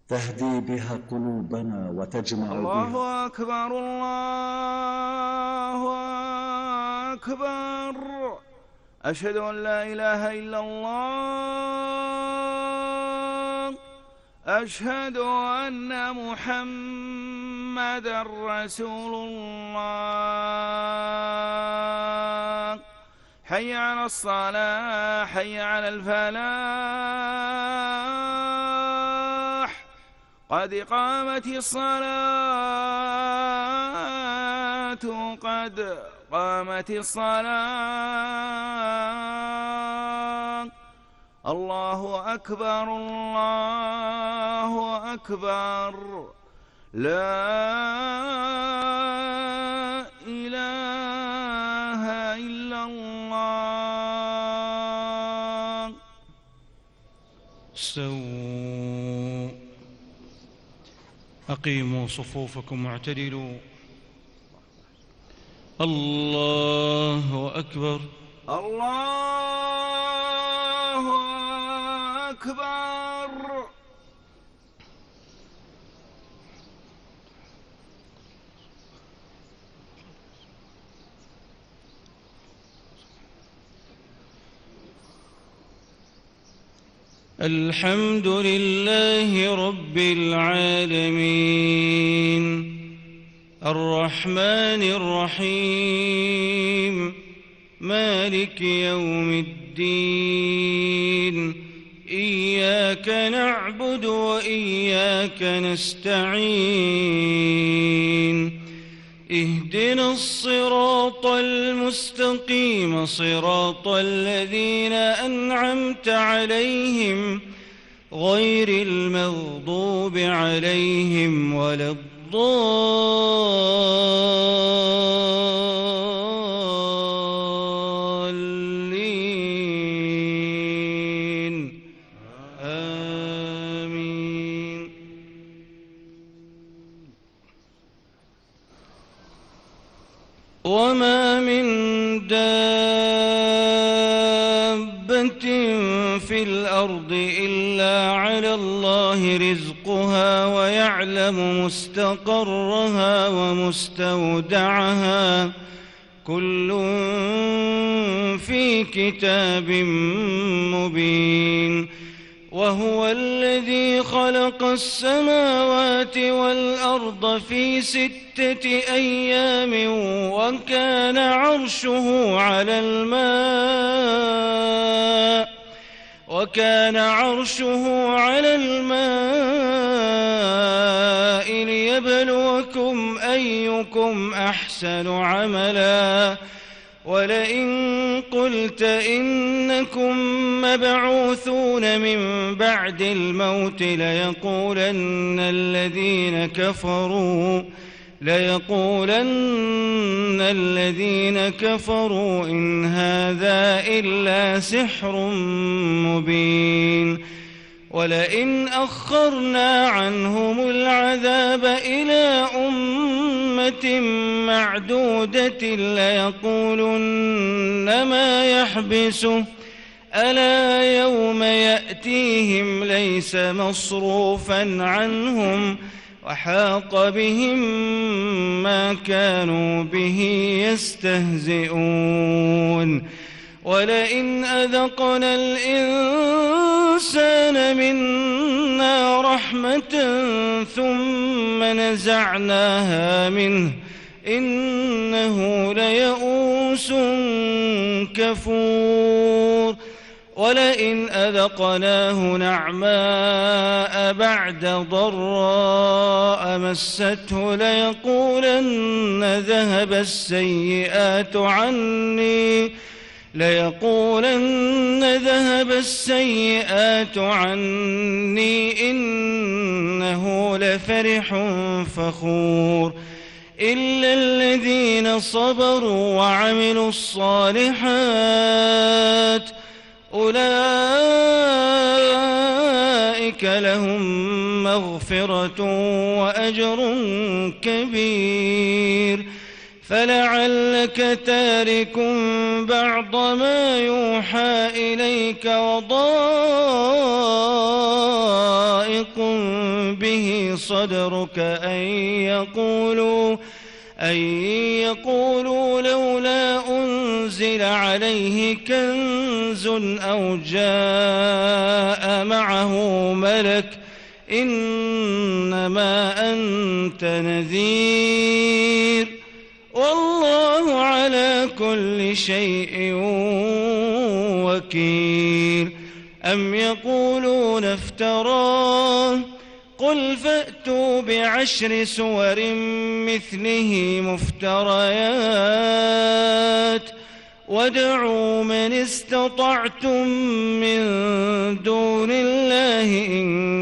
تهدي بها قلوبنا وتجمع بها. الله أكبر الله أكبر. أشهد أن لا إله إلا الله. أشهد أن محمدًا رسول الله. حي على الصلاة، حي على الفلاح، قد قامت الصلاة، قد قامت الصلاة. الله أكبر الله أكبر. لا إله إلا الله. استووا، أقيموا صفوفكم واعتدلوا. الله أكبر الله أكبر. الحمد لله رب العالمين، الرحمن الرحيم، مالك يوم الدين. إياك نعبد وإياك نستعين. اهدنا الصراط المستقيم، صراط الذين أنعمت عليهم غير المغضوب عليهم ولا الضالين. آمين. وما من دابة في الأرض إلا على الله رزقها ويعلم مستقرها ومستودعها، كل في كتاب مبين. وهو الذي خلق السماوات والأرض في 6 أيام وكان عرشه على الماء ليبلوكم أيكم أحسن عملا. ولئن قلت إنكم مبعوثون من بعد الموت ليقولن الذين كفروا إن هذا إلا سحر مبين. ولئن أخرنا عنهم العذاب إلى أمة معدودة ليقولن ما يحبسه، ألا يوم يأتيهم ليس مصروفا عنهم وحاق بهم ما كانوا به يستهزئون. ولئن أذقنا الإنسان منا رحمة ثم نزعناها منه إنه ليئوس كفور. ولئن أذقناه نعماء بعد ضراء مسته ليقولن ذهب السيئات عني إنه لفرح فخور. إلا الذين صبروا وعملوا الصالحات أولئك لهم مغفرة وأجر كبير. فلعلك تارك بعض ما يوحى إليك وضائق به صدرك أن يقولوا لولا أنزل عليه كنز أو جاء معه ملك إنما أنت نذير والله على كل شيء وكيل. أم يقولون افتراه قل فأتوا ب10 سور مثله مفتريات وادعوا من استطعتم من دون الله إن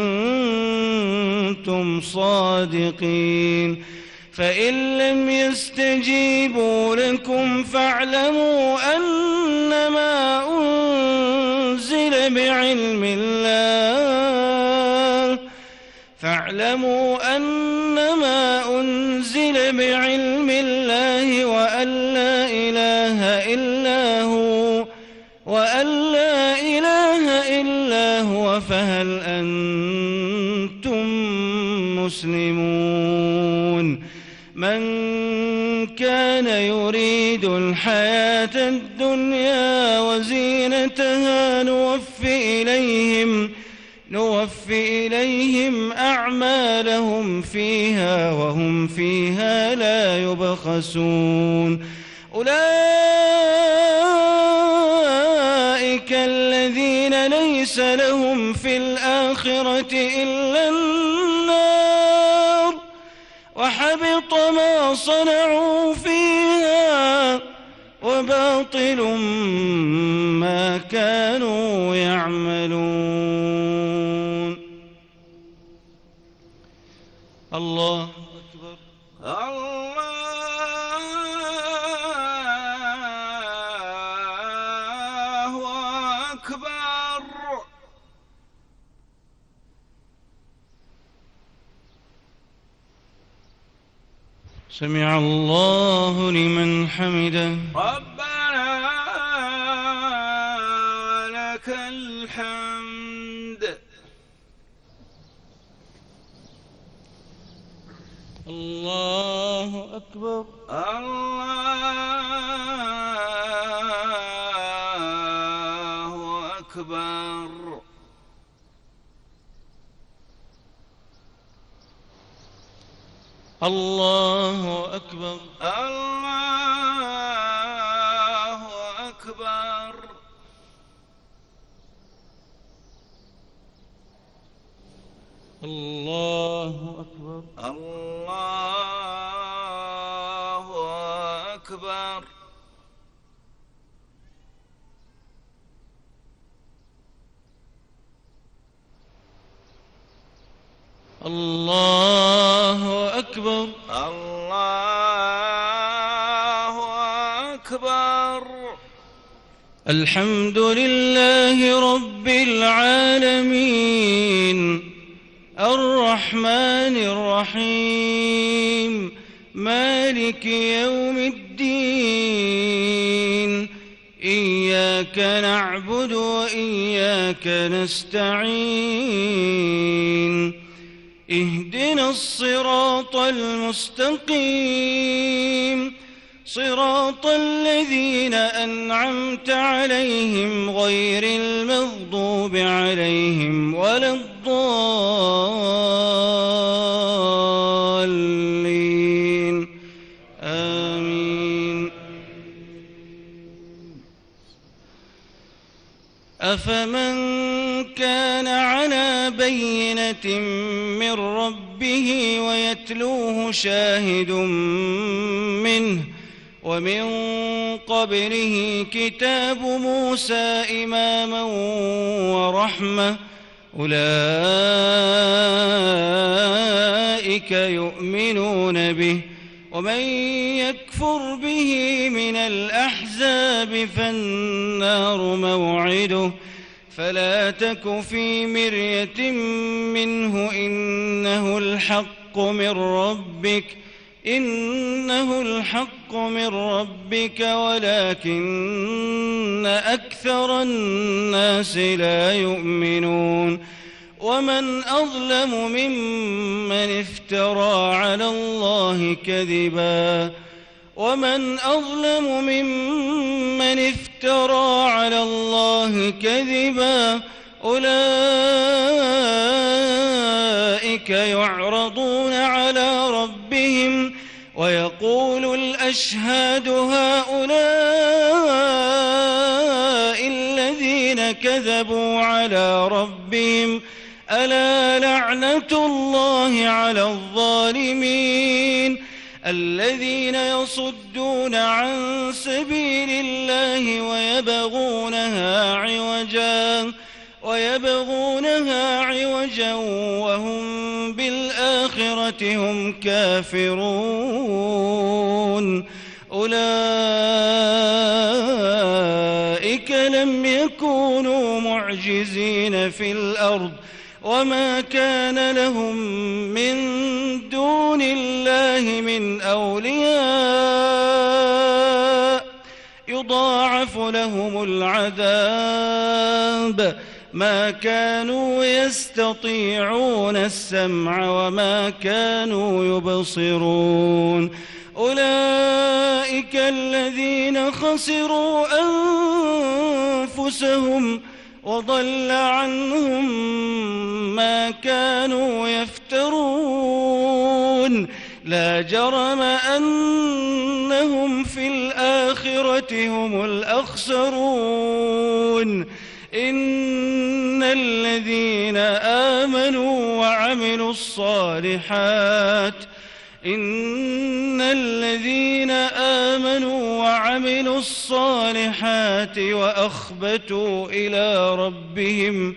كنتم صادقين. فإن لم يستجيبوا لكم فاعلموا أنما أنزل بعلم الله وأن لا إله إلا هو فهل أنتم مسلمون. من كان يريد الحياة الدنيا وزينتها نوفي إليهم أعمالهم فيها وهم فيها لا يبخسون. أولئك الذين ليس لهم في الآخرة إلا النار وحبط ما صنعوا فيها وباطل ما كانوا يعملون. الله أكبر. الله أكبر. سمع الله لمن حمده. ربنا لك الحمد. الله أكبر. الله أكبر. الله أكبر. الله أكبر. الله أكبر. الله أكبر. الله أكبر. الله أكبر. الحمد لله رب العالمين الرحمن الرحيم مالك يوم الدين إياك نعبد وإياك نستعين اهدنا الصراط المستقيم صراط الذين أنعمت عليهم غير المغضوب عليهم ولا الضالين آمين. أفمن كان على بينة من ربه ويتلوه شاهد منه ومن قبله كتاب موسى إماما ورحمة أولئك يؤمنون به ومن يكفر به من الأحزاب فالنار موعده فلا تك في مرية منه إنه الحق من ربك ولكن أكثر الناس لا يؤمنون. ومن أظلم ممن افترى على الله كذبا أولئك يعرضون على ربهم ويقول الأشهاد هؤلاء الذين كذبوا على ربهم ألا لعنة الله على الظالمين الذين يصدون عن سبيل الله ويبغونها عوجا وهم بالآخرة هم كافرون أولئك لم يكونوا معجزين في الأرض وما كان لهم من دون الله من أولياء يضاعف لهم العذاب ما كانوا يستطيعون السمع وما كانوا يبصرون أولئك الذين خسروا أنفسهم وضل عنهم ما كانوا يفترون لا جرم أنهم في الآخرة هم الأخسرون إن الذين آمنوا وعملوا الصالحات وأخبتوا إلى ربهم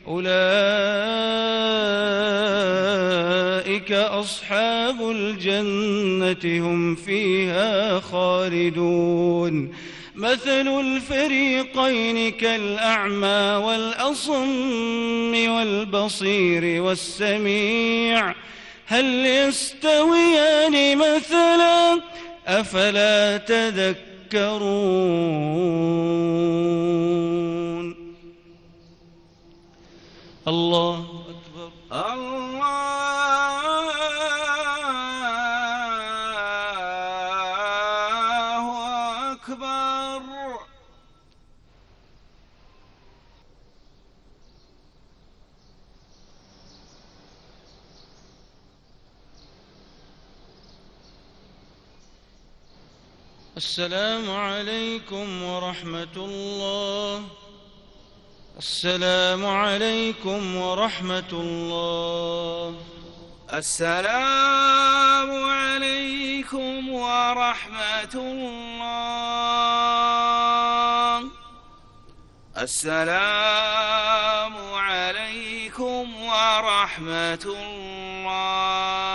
أولئك أصحاب الجنة هم فيها خالدون مثل الفريقين كالأعمى والأصم والبصير والسميع هل يستويان مثلا أفلا تذكرون الله أكبر الله أكبر السلام عليكم ورحمة الله السلام عليكم ورحمة الله السلام عليكم ورحمة الله السلام عليكم ورحمة الله